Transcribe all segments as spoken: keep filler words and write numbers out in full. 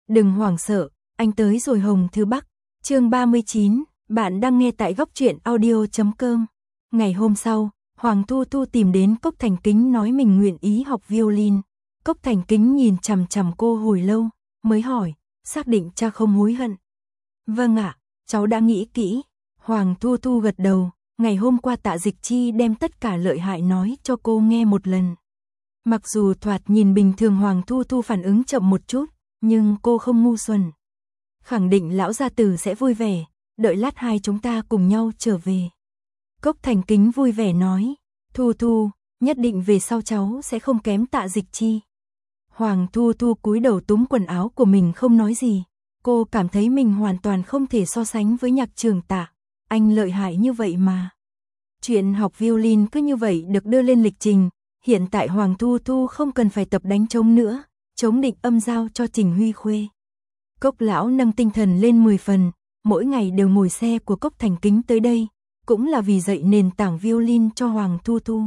Đừng hoảng sợ, anh tới rồi Hồng Thư Bắc. Chương ba mươi chín, bạn đang nghe tại góc truyện audio chấm com. Ngày hôm sau, Hoàng Thu Thu tìm đến Cốc Thành Kính nói mình nguyện ý học violin. Cốc Thành Kính nhìn chằm chằm cô hồi lâu, mới hỏi, xác định cha không hối hận? Vâng ạ, cháu đã nghĩ kỹ. Hoàng Thu Thu gật đầu, ngày hôm qua Tạ Dịch Chi đem tất cả lợi hại nói cho cô nghe một lần. Mặc dù thoạt nhìn bình thường Hoàng Thu Thu phản ứng chậm một chút, nhưng cô không ngu xuẩn. Khẳng định lão gia tử sẽ vui vẻ, đợi lát hai chúng ta cùng nhau trở về. Cốc Thành Kính vui vẻ nói, Thu Thu, nhất định về sau cháu sẽ không kém Tạ Dịch Chi. Hoàng Thu Thu cúi đầu túm quần áo của mình không nói gì, cô cảm thấy mình hoàn toàn không thể so sánh với Nhạc Trường Tạ, anh lợi hại như vậy mà. Chuyện học violin cứ như vậy được đưa lên lịch trình, hiện tại Hoàng Thu Thu không cần phải tập đánh trống nữa, trống định âm giao cho Trình Huy Khuê. Cốc lão nâng tinh thần lên mười phần, mỗi ngày đều ngồi xe của Cốc Thành Kính tới đây, cũng là vì dạy nền tảng violin cho Hoàng Thu Thu.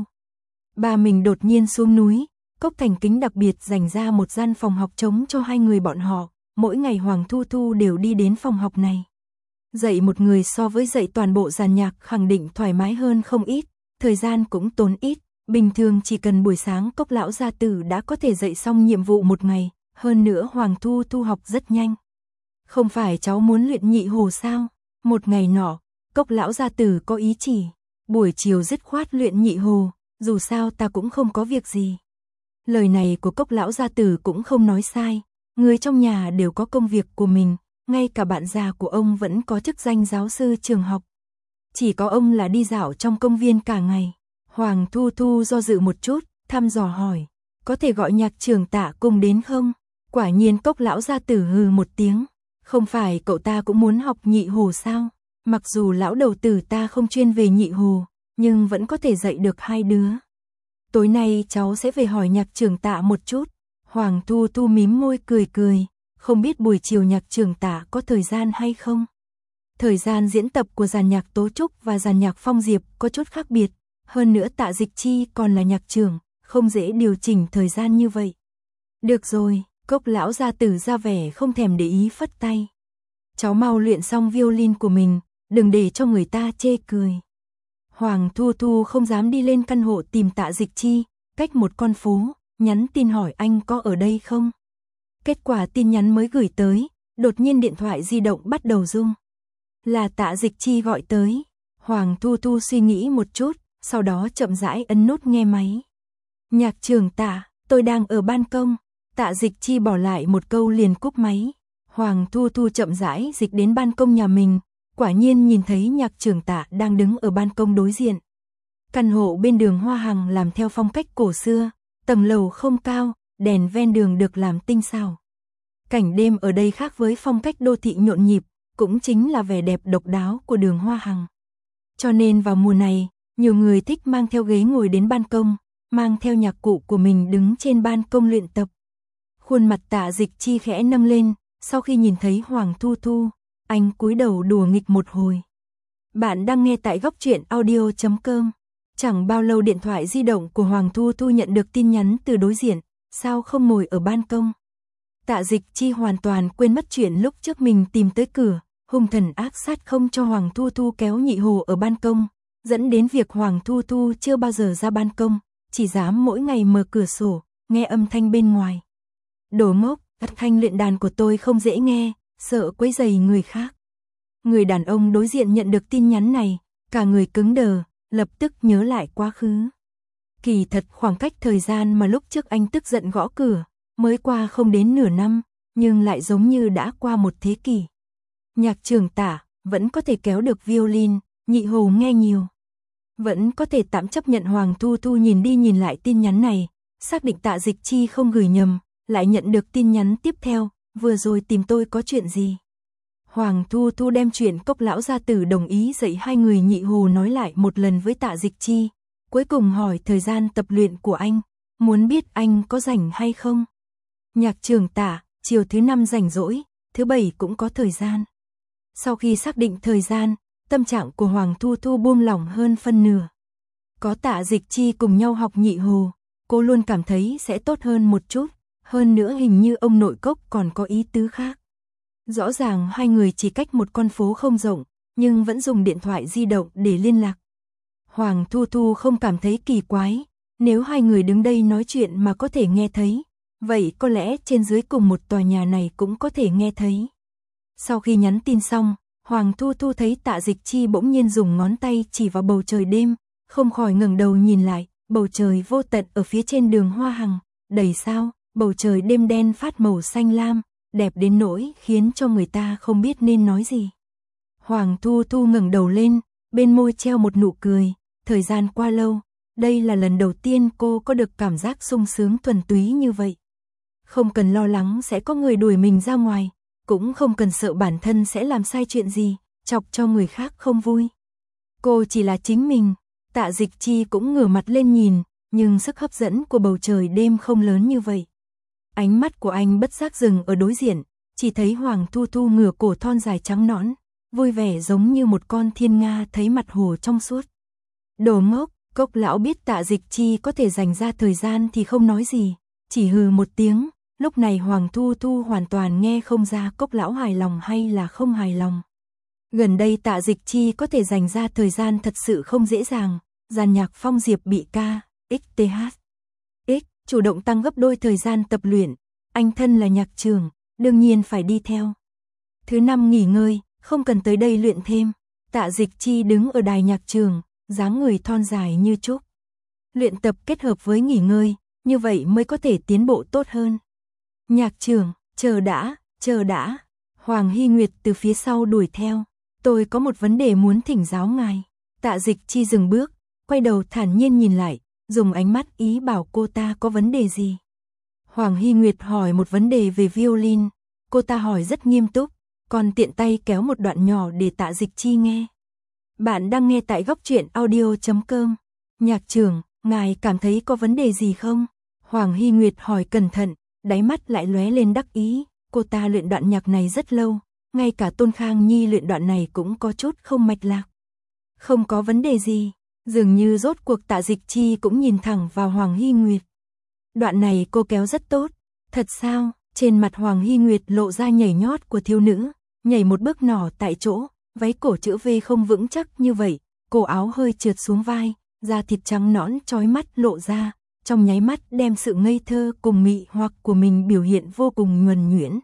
Ba mình đột nhiên xuống núi, Cốc Thành Kính đặc biệt dành ra một gian phòng học trống cho hai người bọn họ, mỗi ngày Hoàng Thu Thu đều đi đến phòng học này. Dạy một người so với dạy toàn bộ dàn nhạc khẳng định thoải mái hơn không ít, thời gian cũng tốn ít, bình thường chỉ cần buổi sáng Cốc lão gia tử đã có thể dạy xong nhiệm vụ một ngày, hơn nữa Hoàng Thu Thu học rất nhanh. Không phải cháu muốn luyện nhị hồ sao? Một ngày nọ, Cốc lão gia tử có ý chỉ, buổi chiều dứt khoát luyện nhị hồ, dù sao ta cũng không có việc gì. Lời này của Cốc lão gia tử cũng không nói sai, người trong nhà đều có công việc của mình, ngay cả bạn già của ông vẫn có chức danh giáo sư trường học. Chỉ có ông là đi dạo trong công viên cả ngày. Hoàng Thu Thu do dự một chút, thăm dò hỏi, có thể gọi Nhạc Trường Tạ cùng đến không? Quả nhiên Cốc lão gia tử hừ một tiếng, không phải cậu ta cũng muốn học nhị hồ sao? Mặc dù lão đầu tử ta không chuyên về nhị hồ, nhưng vẫn có thể dạy được hai đứa. Tối nay cháu sẽ về hỏi Nhạc Trường Tạ một chút. Hoàng Thu Thu mím môi cười cười, không biết buổi chiều Nhạc Trường Tạ có thời gian hay không? Thời gian diễn tập của dàn nhạc Tố Trúc và dàn nhạc Phong Diệp có chút khác biệt, hơn nữa Tạ Dịch Chi còn là nhạc trưởng, không dễ điều chỉnh thời gian như vậy. Được rồi, Cốc lão gia tử ra vẻ không thèm để ý phất tay. Cháu mau luyện xong violin của mình, đừng để cho người ta chê cười. Hoàng Thu Thu không dám đi lên căn hộ tìm Tạ Dịch Chi, cách một con phố, nhắn tin hỏi anh có ở đây không. Kết quả tin nhắn mới gửi tới, đột nhiên điện thoại di động bắt đầu rung. Là Tạ Dịch Chi gọi tới. Hoàng Thu Thu suy nghĩ một chút, sau đó chậm rãi ấn nút nghe máy. Nhạc Trường Tạ, tôi đang ở ban công. Tạ Dịch Chi bỏ lại một câu liền cúp máy. Hoàng Thu Thu chậm rãi dịch đến ban công nhà mình, quả nhiên nhìn thấy Nhạc Trường Tạ đang đứng ở ban công đối diện. Căn hộ bên đường Hoa Hằng làm theo phong cách cổ xưa, tầng lầu không cao, đèn ven đường được làm tinh xảo. Cảnh đêm ở đây khác với phong cách đô thị nhộn nhịp, cũng chính là vẻ đẹp độc đáo của đường Hoa Hằng. Cho nên vào mùa này, nhiều người thích mang theo ghế ngồi đến ban công, mang theo nhạc cụ của mình đứng trên ban công luyện tập. Khuôn mặt Tạ Dịch Chi khẽ nâng lên, sau khi nhìn thấy Hoàng Thu Thu, anh cúi đầu đùa nghịch một hồi. Bạn đang nghe tại góc truyện audio chấm com. Chẳng bao lâu điện thoại di động của Hoàng Thu Thu nhận được tin nhắn từ đối diện, sao không ngồi ở ban công. Tạ Dịch Chi hoàn toàn quên mất chuyện lúc trước mình tìm tới cửa, hung thần ác sát không cho Hoàng Thu Thu kéo nhị hồ ở ban công, dẫn đến việc Hoàng Thu Thu chưa bao giờ ra ban công, chỉ dám mỗi ngày mở cửa sổ, nghe âm thanh bên ngoài. Đồ ngốc, thanh luyện đàn của tôi không dễ nghe, sợ quấy rầy người khác. Người đàn ông đối diện nhận được tin nhắn này, cả người cứng đờ, lập tức nhớ lại quá khứ. Kỳ thật khoảng cách thời gian mà lúc trước anh tức giận gõ cửa, mới qua không đến nửa năm, nhưng lại giống như đã qua một thế kỷ. Nhạc Trường Tạ vẫn có thể kéo được violin, nhị hồ nghe nhiều. Vẫn có thể tạm chấp nhận. Hoàng Thu Thu nhìn đi nhìn lại tin nhắn này, xác định Tạ Dịch Chi không gửi nhầm, lại nhận được tin nhắn tiếp theo, vừa rồi tìm tôi có chuyện gì. Hoàng Thu Thu đem chuyện Cốc lão gia tử đồng ý dạy hai người nhị hồ nói lại một lần với Tạ Dịch Chi, cuối cùng hỏi thời gian tập luyện của anh, muốn biết anh có rảnh hay không. Nhạc Trường Tạ, chiều thứ năm rảnh rỗi, thứ bảy cũng có thời gian. Sau khi xác định thời gian, tâm trạng của Hoàng Thu Thu buông lỏng hơn phân nửa. Có Tạ Dịch Chi cùng nhau học nhị hồ, cô luôn cảm thấy sẽ tốt hơn một chút, Hơn nữa hình như ông nội Cốc còn có ý tứ khác. Rõ ràng hai người chỉ cách một con phố không rộng, nhưng vẫn dùng điện thoại di động để liên lạc. Hoàng Thu Thu không cảm thấy kỳ quái, nếu hai người đứng đây nói chuyện mà có thể nghe thấy, vậy có lẽ trên dưới cùng một tòa nhà này cũng có thể nghe thấy. Sau khi nhắn tin xong, Hoàng Thu Thu thấy Tạ Dịch Chi bỗng nhiên dùng ngón tay chỉ vào bầu trời đêm, không khỏi ngẩng đầu nhìn lại, bầu trời vô tận ở phía trên đường Hoa Hằng, đầy sao, bầu trời đêm đen phát màu xanh lam, đẹp đến nỗi khiến cho người ta không biết nên nói gì. Hoàng Thu Thu ngẩng đầu lên, bên môi treo một nụ cười, thời gian qua lâu, đây là lần đầu tiên cô có được cảm giác sung sướng thuần túy như vậy. Không cần lo lắng sẽ có người đuổi mình ra ngoài, cũng không cần sợ bản thân sẽ làm sai chuyện gì, chọc cho người khác không vui. Cô chỉ là chính mình. Tạ Dịch Chi cũng ngửa mặt lên nhìn, nhưng sức hấp dẫn của bầu trời đêm không lớn như vậy. Ánh mắt của anh bất giác dừng ở đối diện, chỉ thấy Hoàng Thu Thu ngửa cổ thon dài trắng nõn, vui vẻ giống như một con thiên nga thấy mặt hồ trong suốt. Đồ ngốc, Cốc lão biết Tạ Dịch Chi có thể dành ra thời gian thì không nói gì, chỉ hừ một tiếng, lúc này Hoàng Thu Thu hoàn toàn nghe không ra Cốc lão hài lòng hay là không hài lòng. Gần đây Tạ Dịch Chi có thể dành ra thời gian thật sự không dễ dàng, dàn nhạc Phong Diệp bị ca, ích tê hát. X, chủ động tăng gấp đôi thời gian tập luyện, anh thân là nhạc trưởng, đương nhiên phải đi theo. Thứ năm nghỉ ngơi, không cần tới đây luyện thêm, Tạ Dịch Chi đứng ở đài nhạc trường, dáng người thon dài như trúc. Luyện tập kết hợp với nghỉ ngơi, như vậy mới có thể tiến bộ tốt hơn. Nhạc trưởng, chờ đã, chờ đã, Hoàng Hy Nguyệt từ phía sau đuổi theo, tôi có một vấn đề muốn thỉnh giáo ngài. Tạ Dịch Chi dừng bước, quay đầu thản nhiên nhìn lại, dùng ánh mắt ý bảo cô ta có vấn đề gì. Hoàng Hy Nguyệt hỏi một vấn đề về violin, cô ta hỏi rất nghiêm túc, còn tiện tay kéo một đoạn nhỏ để Tạ Dịch Chi nghe. Bạn đang nghe tại góc truyện audio chấm com. Nhạc trưởng, ngài cảm thấy có vấn đề gì không? Hoàng Hy Nguyệt hỏi cẩn thận, đáy mắt lại lóe lên đắc ý, cô ta luyện đoạn nhạc này rất lâu, ngay cả Tôn Khang Nhi luyện đoạn này cũng có chút không mạch lạc. Không có vấn đề gì, dường như rốt cuộc Tạ Dịch Chi cũng nhìn thẳng vào Hoàng Hy Nguyệt. Đoạn này cô kéo rất tốt, thật sao? Trên mặt Hoàng Hy Nguyệt lộ ra nhảy nhót của thiếu nữ, nhảy một bước nhỏ tại chỗ, váy cổ chữ V không vững chắc như vậy, cổ áo hơi trượt xuống vai, da thịt trắng nõn chói mắt lộ ra, trong nháy mắt đem sự ngây thơ cùng mị hoặc của mình biểu hiện vô cùng nhuần nhuyễn.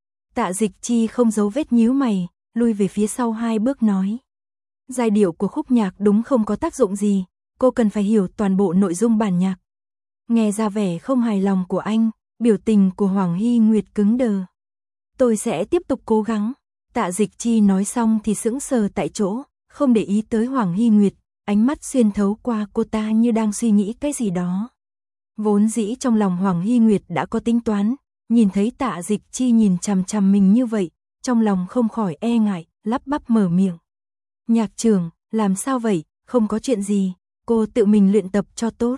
Tạ Dịch Chi không giấu vết nhíu mày, lui về phía sau hai bước nói. Giai điệu của khúc nhạc đúng không có tác dụng gì, cô cần phải hiểu toàn bộ nội dung bản nhạc. Nghe ra vẻ không hài lòng của anh, biểu tình của Hoàng Hy Nguyệt cứng đờ. Tôi sẽ tiếp tục cố gắng. Tạ Dịch Chi nói xong thì sững sờ tại chỗ, không để ý tới Hoàng Hy Nguyệt, ánh mắt xuyên thấu qua cô ta như đang suy nghĩ cái gì đó. Vốn dĩ trong lòng Hoàng Hy Nguyệt đã có tính toán, nhìn thấy Tạ Dịch Chi nhìn chằm chằm mình như vậy, trong lòng không khỏi e ngại, lắp bắp mở miệng. Nhạc trưởng, làm sao vậy, không có chuyện gì, cô tự mình luyện tập cho tốt.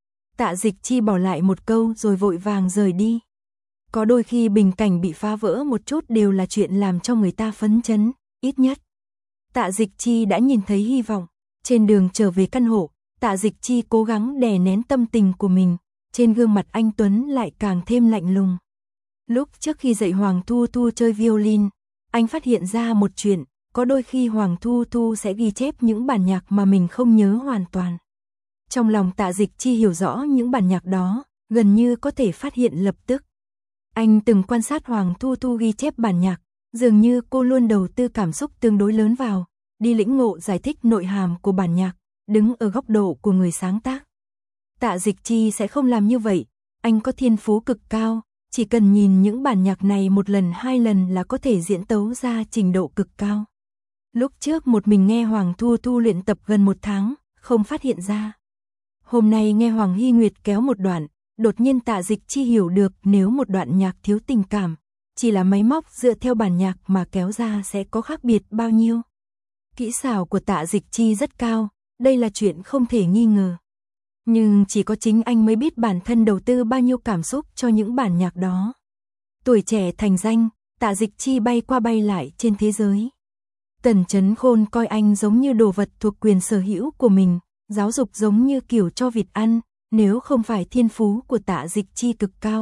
Tạ Dịch Chi bỏ lại một câu rồi vội vàng rời đi. Có đôi khi bình cảnh bị phá vỡ một chút đều là chuyện làm cho người ta phấn chấn, ít nhất. Tạ Dịch Chi đã nhìn thấy hy vọng. Trên đường trở về căn hộ, Tạ Dịch Chi cố gắng đè nén tâm tình của mình, trên gương mặt anh Tuấn lại càng thêm lạnh lùng. Lúc trước khi dạy Hoàng Thu Thu chơi violin, anh phát hiện ra một chuyện, có đôi khi Hoàng Thu Thu sẽ ghi chép những bản nhạc mà mình không nhớ hoàn toàn. Trong lòng Tạ Dịch Chi hiểu rõ những bản nhạc đó, gần như có thể phát hiện lập tức. Anh từng quan sát Hoàng Thu Thu ghi chép bản nhạc, dường như cô luôn đầu tư cảm xúc tương đối lớn vào, đi lĩnh ngộ giải thích nội hàm của bản nhạc, đứng ở góc độ của người sáng tác. Tạ Dịch Chi sẽ không làm như vậy, anh có thiên phú cực cao, chỉ cần nhìn những bản nhạc này một lần hai lần là có thể diễn tấu ra trình độ cực cao. Lúc trước một mình nghe Hoàng Thu Thu luyện tập gần một tháng, không phát hiện ra. Hôm nay nghe Hoàng Hy Nguyệt kéo một đoạn, đột nhiên Tạ Dịch Chi hiểu được nếu một đoạn nhạc thiếu tình cảm, chỉ là máy móc dựa theo bản nhạc mà kéo ra sẽ có khác biệt bao nhiêu. Kỹ xảo của Tạ Dịch Chi rất cao, đây là chuyện không thể nghi ngờ. Nhưng chỉ có chính anh mới biết bản thân đầu tư bao nhiêu cảm xúc cho những bản nhạc đó. Tuổi trẻ thành danh, Tạ Dịch Chi bay qua bay lại trên thế giới. Tần Chấn Khôn coi anh giống như đồ vật thuộc quyền sở hữu của mình, giáo dục giống như kiểu cho vịt ăn, nếu không phải thiên phú của Tạ Dịch Chi cực cao,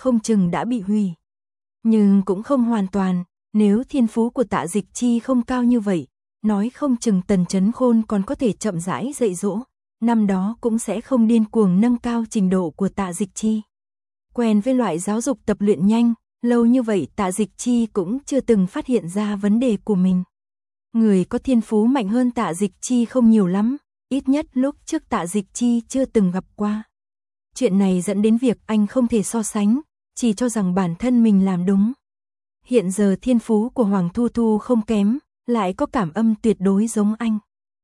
không chừng đã bị hủy. Nhưng cũng không hoàn toàn, nếu thiên phú của Tạ Dịch Chi không cao như vậy, nói không chừng Tần Chấn Khôn còn có thể chậm rãi dạy dỗ, năm đó cũng sẽ không điên cuồng nâng cao trình độ của Tạ Dịch Chi. Quen với loại giáo dục tập luyện nhanh, lâu như vậy Tạ Dịch Chi cũng chưa từng phát hiện ra vấn đề của mình. Người có thiên phú mạnh hơn Tạ Dịch Chi không nhiều lắm, ít nhất lúc trước Tạ Dịch Chi chưa từng gặp qua. Chuyện này dẫn đến việc anh không thể so sánh, chỉ cho rằng bản thân mình làm đúng. Hiện giờ thiên phú của Hoàng Thu Thu không kém, lại có cảm âm tuyệt đối giống anh.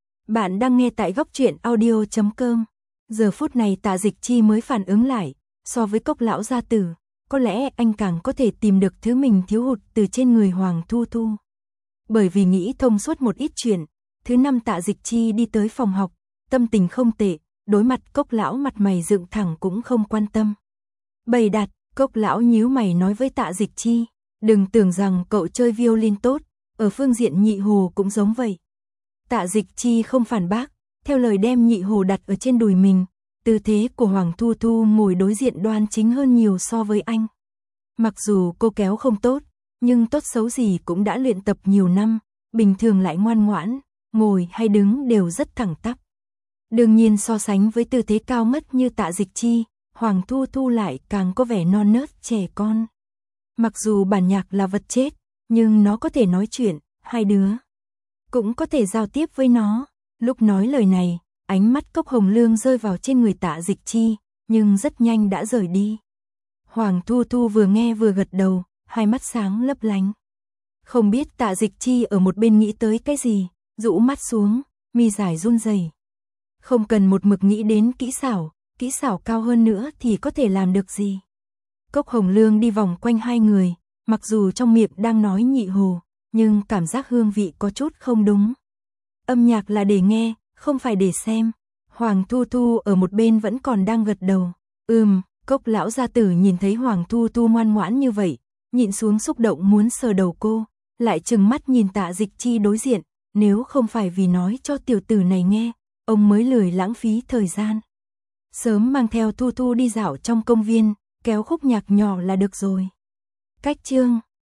Bạn đang nghe tại góc truyện audio chấm com. Giờ phút này Tạ Dịch Chi mới phản ứng lại, so với Cốc lão gia tử, có lẽ anh càng có thể tìm được thứ mình thiếu hụt từ trên người Hoàng Thu Thu. Bởi vì nghĩ thông suốt một ít chuyện, thứ năm Tạ Dịch Chi đi tới phòng học, tâm tình không tệ, đối mặt Cốc lão mặt mày dựng thẳng cũng không quan tâm. Bày đặt, Cốc lão nhíu mày nói với Tạ Dịch Chi, đừng tưởng rằng cậu chơi violin tốt, ở phương diện nhị hồ cũng giống vậy. Tạ Dịch Chi không phản bác, theo lời đem nhị hồ đặt ở trên đùi mình, tư thế của Hoàng Thu Thu ngồi đối diện đoan chính hơn nhiều so với anh. Mặc dù cô kéo không tốt, nhưng tốt xấu gì cũng đã luyện tập nhiều năm, bình thường lại ngoan ngoãn, ngồi hay đứng đều rất thẳng tắp. Đương nhiên so sánh với tư thế cao ngất như Tạ Dịch Chi, Hoàng Thu Thu lại càng có vẻ non nớt trẻ con. Mặc dù bản nhạc là vật chết, nhưng nó có thể nói chuyện, hai đứa cũng có thể giao tiếp với nó. Lúc nói lời này, ánh mắt Cốc Hồng Lương rơi vào trên người Tạ Dịch Chi, nhưng rất nhanh đã rời đi. Hoàng Thu Thu vừa nghe vừa gật đầu, hai mắt sáng lấp lánh. Không biết Tạ Dịch Chi ở một bên nghĩ tới cái gì, rũ mắt xuống, mi dài run rẩy. Không cần một mực nghĩ đến kỹ xảo, kỹ xảo cao hơn nữa thì có thể làm được gì. Cốc Hồng Lương đi vòng quanh hai người, mặc dù trong miệng đang nói nhị hồ, nhưng cảm giác hương vị có chút không đúng. Âm nhạc là để nghe, không phải để xem. Hoàng Thu Thu ở một bên vẫn còn đang gật đầu. Ừm, Cốc lão gia tử nhìn thấy Hoàng Thu Thu ngoan ngoãn như vậy, nhịn xuống xúc động muốn sờ đầu cô, lại trừng mắt nhìn Tạ Dịch Chi đối diện, nếu không phải vì nói cho tiểu tử này nghe, ông mới lười lãng phí thời gian. Sớm mang theo Thu Thu đi dạo trong công viên, kéo khúc nhạc nhỏ là được rồi. Cách chương